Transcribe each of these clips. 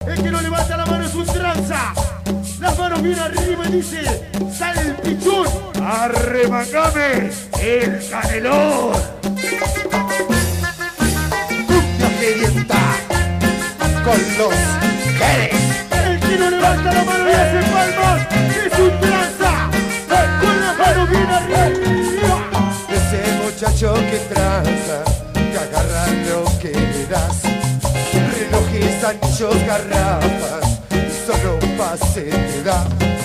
El que no levanta la mano es un tranza. Las manos bien arriba y dice, salpichón. Arremangame el canelón. Cumbia sedienta con los Jerez. El que no levanta la mano y hace palmas es un tranza. Con las manos bien arriba. Ese muchacho que tranza, que agarra lo que le das. Relojes, anillos, garrafas, y solo pase te da.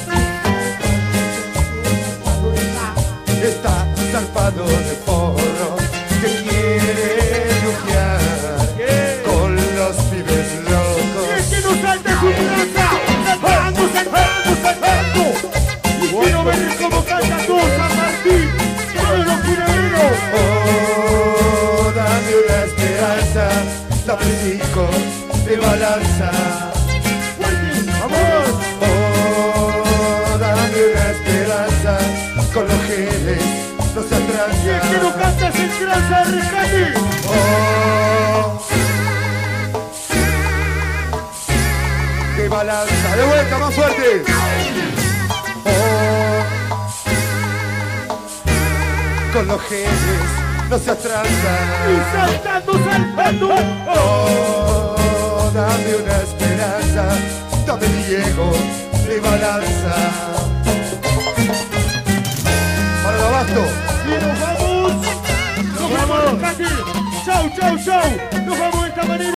Está zarpado de porro, que quiere lujear con los pibes Y el locos. que no salta es un tranza. Saltando, saltando, saltando. Y quiero ver cómo canta tú, San Martín. Todos los culeros. Oh, dame una esperanza, dame 5 de balanza. Fuerte, vamos. Oh, dame una esperanza, con los geles no se Y el que no atrasa. canta es el tranza de rescate. Oh, de balanza, de vuelta más fuerte. Oh, con los geles no se atrasa. Y saltando, saltando. Oh, dame una esperanza, dame Diego de balanza. Para el abasto. Y nos vamos. Nos vamos, rescate. Chau, chau, chau. Nos vamos de esta manera.